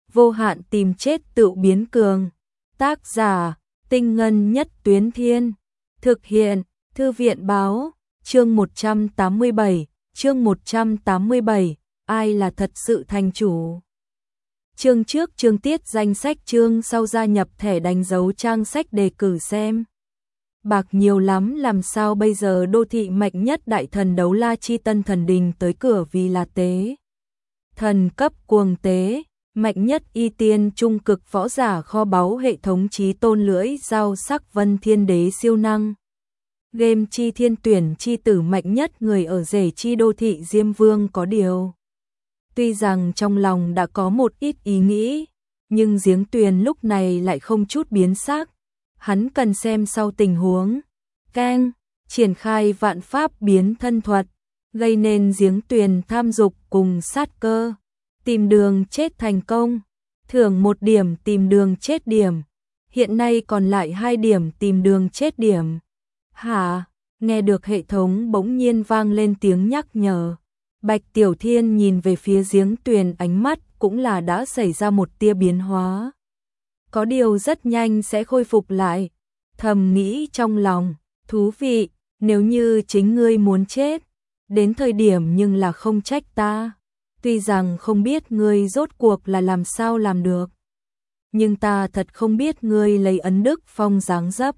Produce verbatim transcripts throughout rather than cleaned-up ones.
vô hạn tìm chết tự biến cường. Tác giả, Tinh Ngân Nhất Tuyến Thiên. Thực hiện, Thư viện Báo. Chương một trăm tám mươi bảy, chương một trăm tám mươi bảy, ai là thật sự thành chủ? Chương trước chương tiết danh sách, chương sau gia nhập thẻ đánh dấu trang sách đề cử xem. Bạc nhiều lắm, làm sao bây giờ? Đô thị mạnh nhất đại thần Đấu La Chi Tân Thần Đình tới cửa vì là tế thần cấp cuồng tế, mạnh nhất y tiên trung cực võ giả kho báu hệ thống chí tôn lưỡi dao sắc Vân Thiên Đế siêu năng. Game chi thiên tuyển chi tử mạnh nhất người ở rể chi đô thị Diêm Vương. Có điều, tuy rằng trong lòng đã có một ít ý nghĩ, nhưng Giếng Tuyền lúc này lại không chút biến sắc. Hắn cần xem sau tình huống. Keng, triển khai vạn pháp biến thân thuật, gây nên Giếng Tuyền tham dục cùng sát cơ. Tìm đường chết thành công, thưởng một điểm tìm đường chết điểm. Hiện nay còn lại hai điểm tìm đường chết điểm. Hả? Nghe được hệ thống bỗng nhiên vang lên tiếng nhắc nhở. Bạch Tiểu Thiên nhìn về phía Giếng Tuyền, ánh mắt cũng là đã xảy ra một tia biến hóa. Có điều rất nhanh sẽ khôi phục lại. Thầm nghĩ trong lòng, thú vị, nếu như chính ngươi muốn chết, đến thời điểm nhưng là không trách ta. Tuy rằng không biết ngươi rốt cuộc là làm sao làm được, nhưng ta thật không biết ngươi lấy Ấn Đức Phong dáng dấp,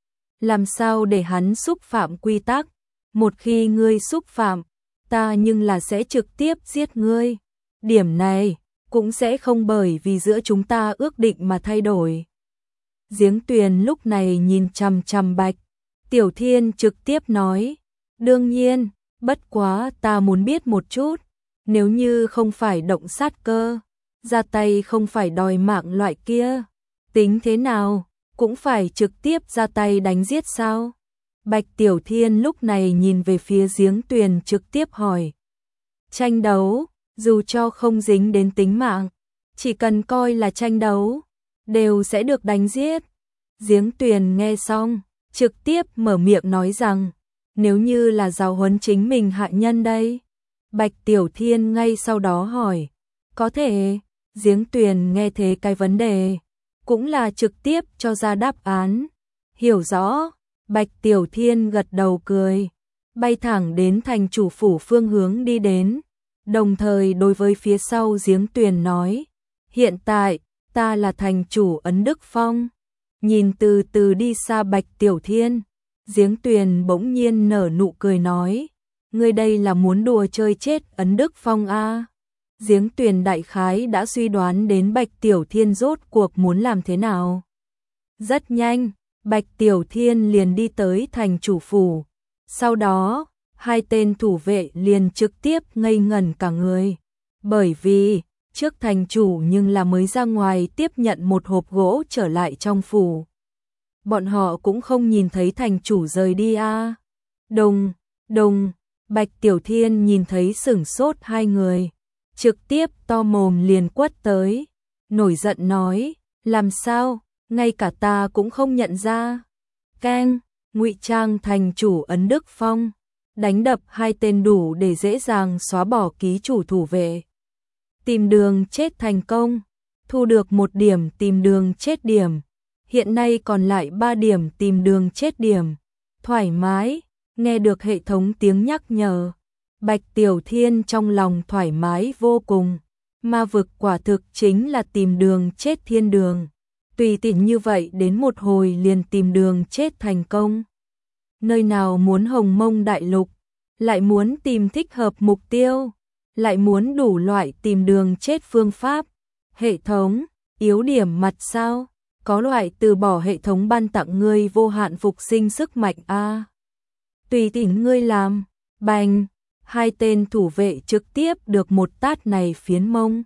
làm sao để hắn xúc phạm quy tắc. Một khi ngươi xúc phạm, ta nhưng là sẽ trực tiếp giết ngươi. Điểm này cũng sẽ không bởi vì giữa chúng ta ước định mà thay đổi. Giếng Tuyền lúc này nhìn chằm chằm Bạch Tiểu Thiên, trực tiếp nói, đương nhiên, bất quá ta muốn biết một chút, nếu như không phải động sát cơ, ra tay không phải đòi mạng loại kia, tính thế nào, cũng phải trực tiếp ra tay đánh giết sao? Bạch Tiểu Thiên lúc này nhìn về phía Giếng Tuyền, trực tiếp hỏi. Tranh đấu, dù cho không dính đến tính mạng, chỉ cần coi là tranh đấu, đều sẽ được đánh giết. Giếng Tuyền nghe xong, trực tiếp mở miệng nói rằng, nếu như là giáo huấn chính mình hạ nhân đây? Bạch Tiểu Thiên ngay sau đó hỏi, có thể. Giếng Tuyền nghe thế cái vấn đề, cũng là trực tiếp cho ra đáp án. Hiểu rõ. Bạch Tiểu Thiên gật đầu cười, bay thẳng đến thành chủ phủ phương hướng đi đến, đồng thời đối với phía sau Giếng Tuyền nói, hiện tại, ta là thành chủ Ấn Đức Phong. Nhìn từ từ đi xa Bạch Tiểu Thiên, Giếng Tuyền bỗng nhiên nở nụ cười nói, ngươi đây là muốn đùa chơi chết Ấn Đức Phong a? À? Giếng Tuyền đại khái đã suy đoán đến Bạch Tiểu Thiên rốt cuộc muốn làm thế nào. Rất nhanh, Bạch Tiểu Thiên liền đi tới thành chủ phủ. Sau đó, hai tên thủ vệ liền trực tiếp ngây ngẩn cả người. Bởi vì, trước thành chủ nhưng là mới ra ngoài tiếp nhận một hộp gỗ trở lại trong phủ. Bọn họ cũng không nhìn thấy thành chủ rời đi a. À. Đùng, đùng, Bạch Tiểu Thiên nhìn thấy sửng sốt hai người. Trực tiếp to mồm liền quất tới. Nổi giận nói, làm sao? Ngay cả ta cũng không nhận ra. Keng, ngụy trang thành chủ Ấn Đức Phong, đánh đập hai tên đủ để dễ dàng xóa bỏ ký chủ thủ vệ. Tìm đường chết thành công, thu được một điểm tìm đường chết điểm. Hiện nay còn lại ba điểm tìm đường chết điểm. Thoải mái, nghe được hệ thống tiếng nhắc nhở, Bạch Tiểu Thiên trong lòng thoải mái vô cùng. Ma vực quả thực chính là tìm đường chết thiên đường. Tùy tiện như vậy đến một hồi liền tìm đường chết thành công. Nơi nào muốn Hồng Mông Đại Lục, lại muốn tìm thích hợp mục tiêu, lại muốn đủ loại tìm đường chết phương pháp. Hệ thống, yếu điểm mặt sao? Có loại từ bỏ hệ thống ban tặng ngươi vô hạn phục sinh sức mạnh a. À? Tùy tiện ngươi làm. Bành, hai tên thủ vệ trực tiếp được một tát này phiến mông.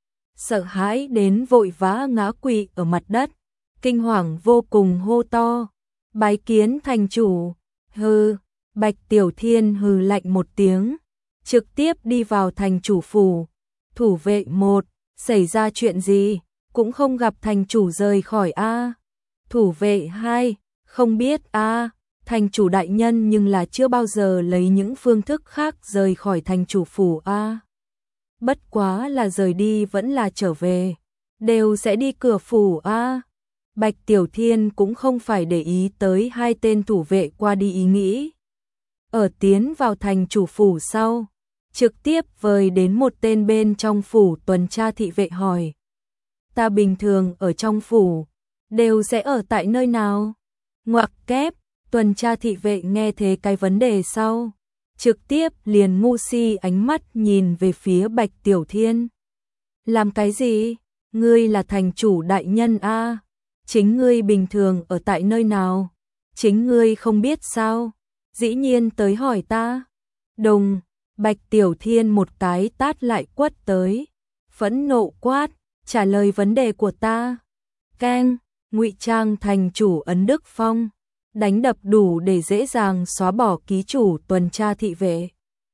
Sợ hãi đến vội vã ngã quỵ ở mặt đất, kinh hoàng vô cùng hô to, bái kiến thành chủ. Hừ, Bạch Tiểu Thiên hừ lạnh một tiếng, trực tiếp đi vào thành chủ phủ. Thủ vệ một, xảy ra chuyện gì, cũng không gặp thành chủ rời khỏi a. Thủ vệ hai, không biết a, thành chủ đại nhân nhưng là chưa bao giờ lấy những phương thức khác rời khỏi thành chủ phủ a. Bất quá là rời đi vẫn là trở về, đều sẽ đi cửa phủ a. À. Bạch Tiểu Thiên cũng không phải để ý tới hai tên thủ vệ qua đi ý nghĩ. Ở tiến vào thành chủ phủ sau, trực tiếp vời đến một tên bên trong phủ tuần tra thị vệ hỏi. Ta bình thường ở trong phủ, đều sẽ ở tại nơi nào? Ngoặc kép, tuần tra thị vệ nghe thế cái vấn đề sau, trực tiếp liền ngu si ánh mắt nhìn về phía Bạch Tiểu Thiên. Làm cái gì? Ngươi là thành chủ đại nhân a, à? Chính ngươi bình thường ở tại nơi nào? Chính ngươi không biết sao? Dĩ nhiên tới hỏi ta. Đùng, Bạch Tiểu Thiên một cái tát lại quất tới, phẫn nộ quát, trả lời vấn đề của ta. Keng, ngụy trang thành chủ Ấn Đức Phong, đánh đập đủ để dễ dàng xóa bỏ ký chủ tuần tra thị vệ.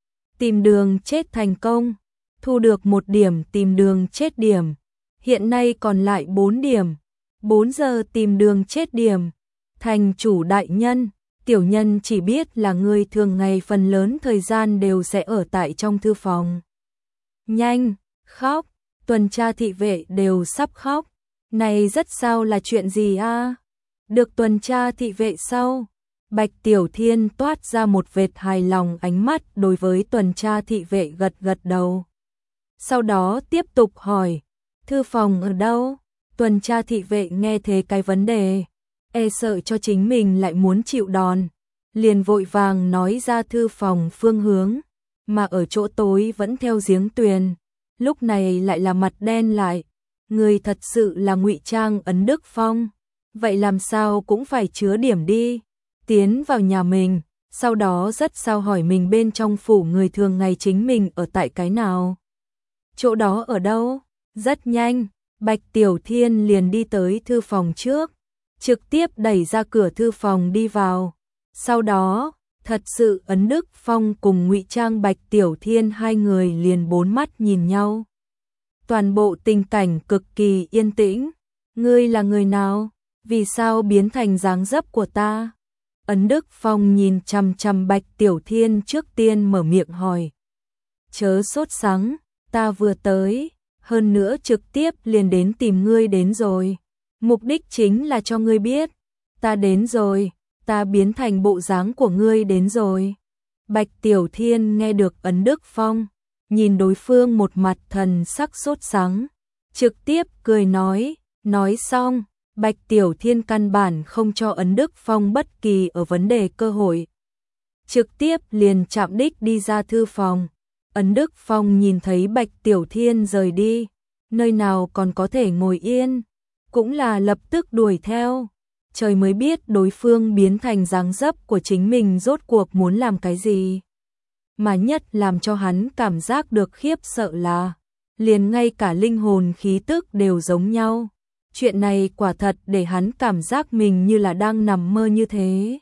Tìm đường chết thành công, thu được một điểm tìm đường chết điểm, hiện nay còn lại bốn điểm, bốn giờ tìm đường chết điểm. Thành chủ đại nhân, tiểu nhân chỉ biết là người thường ngày phần lớn thời gian đều sẽ ở tại trong thư phòng. Nhanh, khóc, tuần tra thị vệ đều sắp khóc. Này rất sao là chuyện gì a? À? Được tuần tra thị vệ sau, Bạch Tiểu Thiên toát ra một vệt hài lòng ánh mắt đối với tuần tra thị vệ gật gật đầu. Sau đó tiếp tục hỏi, thư phòng ở đâu? Tuần tra thị vệ nghe thế cái vấn đề, e sợ cho chính mình lại muốn chịu đòn, liền vội vàng nói ra thư phòng phương hướng, mà ở chỗ tối vẫn theo giếng tuyền, lúc này lại là mặt đen lại. Người thật sự là ngụy trang Ấn Đức Phong, vậy làm sao cũng phải chứa điểm đi. Tiến vào nhà mình, sau đó rất sao hỏi mình bên trong phủ người thường ngày chính mình ở tại cái nào. Chỗ đó ở đâu? Rất nhanh, Bạch Tiểu Thiên liền đi tới thư phòng trước, trực tiếp đẩy ra cửa thư phòng đi vào. Sau đó, thật sự Ấn Đức Phong cùng ngụy trang Bạch Tiểu Thiên hai người liền bốn mắt nhìn nhau. Toàn bộ tình cảnh cực kỳ yên tĩnh. Ngươi là người nào? Vì sao biến thành dáng dấp của ta? Ấn Đức Phong nhìn chằm chằm Bạch Tiểu Thiên trước tiên mở miệng hỏi. Chớ sốt sắng, ta vừa tới, hơn nữa trực tiếp liền đến tìm ngươi đến rồi. Mục đích chính là cho ngươi biết, ta đến rồi, ta biến thành bộ dáng của ngươi đến rồi. Bạch Tiểu Thiên nghe được Ấn Đức Phong, nhìn đối phương một mặt thần sắc sốt sắng, trực tiếp cười nói, nói xong, Bạch Tiểu Thiên căn bản không cho Ấn Đức Phong bất kỳ ở vấn đề cơ hội. Trực tiếp liền chạm đích đi ra thư phòng, Ấn Đức Phong nhìn thấy Bạch Tiểu Thiên rời đi, nơi nào còn có thể ngồi yên, cũng là lập tức đuổi theo, trời mới biết đối phương biến thành dáng dấp của chính mình rốt cuộc muốn làm cái gì. Mà nhất làm cho hắn cảm giác được khiếp sợ là, liền ngay cả linh hồn khí tức đều giống nhau. Chuyện này quả thật để hắn cảm giác mình như là đang nằm mơ như thế.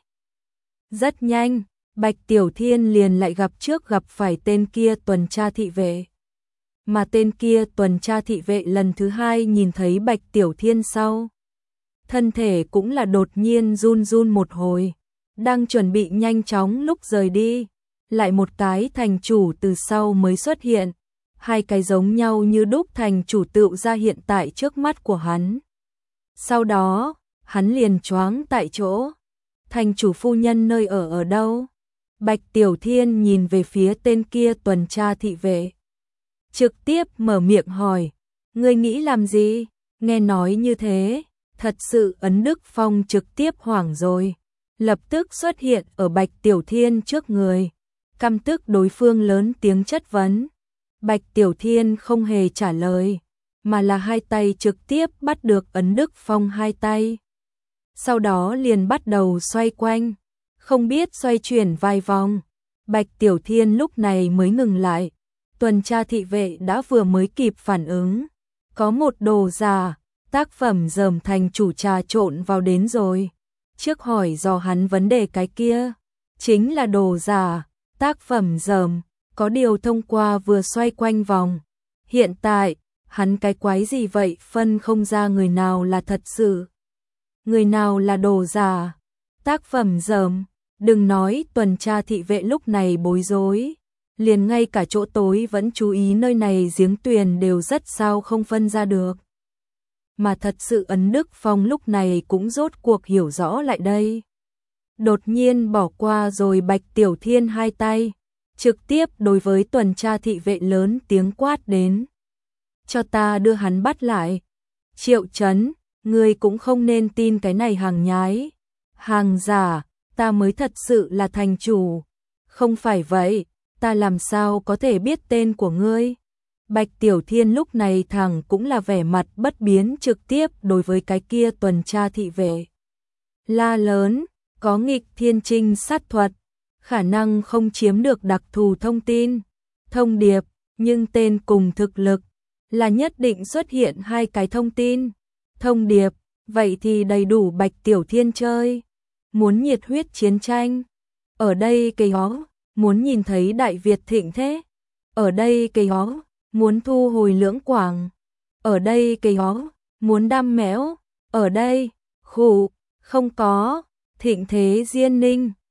Rất nhanh, Bạch Tiểu Thiên liền lại gặp trước gặp phải tên kia tuần tra thị vệ. Mà tên kia tuần tra thị vệ lần thứ hai nhìn thấy Bạch Tiểu Thiên sau, thân thể cũng là đột nhiên run run một hồi, đang chuẩn bị nhanh chóng lúc rời đi. Lại một cái thành chủ từ sau mới xuất hiện, hai cái giống nhau như đúc thành chủ tựu ra hiện tại trước mắt của hắn. Sau đó, hắn liền choáng tại chỗ. Thành chủ phu nhân nơi ở ở đâu? Bạch Tiểu Thiên nhìn về phía tên kia tuần tra thị vệ, trực tiếp mở miệng hỏi, ngươi nghĩ làm gì? Nghe nói như thế, thật sự Ấn Đức Phong trực tiếp hoảng rồi, lập tức xuất hiện ở Bạch Tiểu Thiên trước người. Căm tức đối phương lớn tiếng chất vấn. Bạch Tiểu Thiên không hề trả lời, mà là hai tay trực tiếp bắt được Ấn Đức Phong hai tay. Sau đó liền bắt đầu xoay quanh, không biết xoay chuyển vài vòng. Bạch Tiểu Thiên lúc này mới ngừng lại. Tuần tra thị vệ đã vừa mới kịp phản ứng. Có một đồ giả, tác phẩm dởm thành chủ trà trộn vào đến rồi. Trước hỏi dò hắn vấn đề cái kia, chính là đồ giả. Tác phẩm dởm, có điều thông qua vừa xoay quanh vòng. Hiện tại, hắn cái quái gì vậy phân không ra người nào là thật sự, người nào là đồ giả. Tác phẩm dởm, đừng nói tuần tra thị vệ lúc này bối rối, liền ngay cả chỗ tối vẫn chú ý nơi này giếng tuyền đều rất sao không phân ra được. mà thật sự Ấn Đức Phong lúc này cũng rốt cuộc hiểu rõ lại đây. Đột nhiên bỏ qua rồi Bạch Tiểu Thiên hai tay, trực tiếp đối với tuần tra thị vệ lớn tiếng quát đến. Cho ta đưa hắn bắt lại. Triệu Chấn, ngươi cũng không nên tin cái này hàng nhái, hàng giả, ta mới thật sự là thành chủ. Không phải vậy, ta làm sao có thể biết tên của ngươi? Bạch Tiểu Thiên lúc này thẳng cũng là vẻ mặt bất biến trực tiếp đối với cái kia tuần tra thị vệ. La lớn, có nghịch thiên trinh sát thuật, khả năng không chiếm được đặc thù thông tin, thông điệp, nhưng tên cùng thực lực, là nhất định xuất hiện hai cái thông tin, thông điệp, vậy thì đầy đủ Bạch Tiểu Thiên chơi. Muốn nhiệt huyết chiến tranh, ở đây cây hó, muốn nhìn thấy Đại Việt thịnh thế, ở đây cây hó, muốn thu hồi Lưỡng Quảng, ở đây cây hó, muốn đam mẽo, ở đây, khủ, không có, thịnh thế Diên Ninh,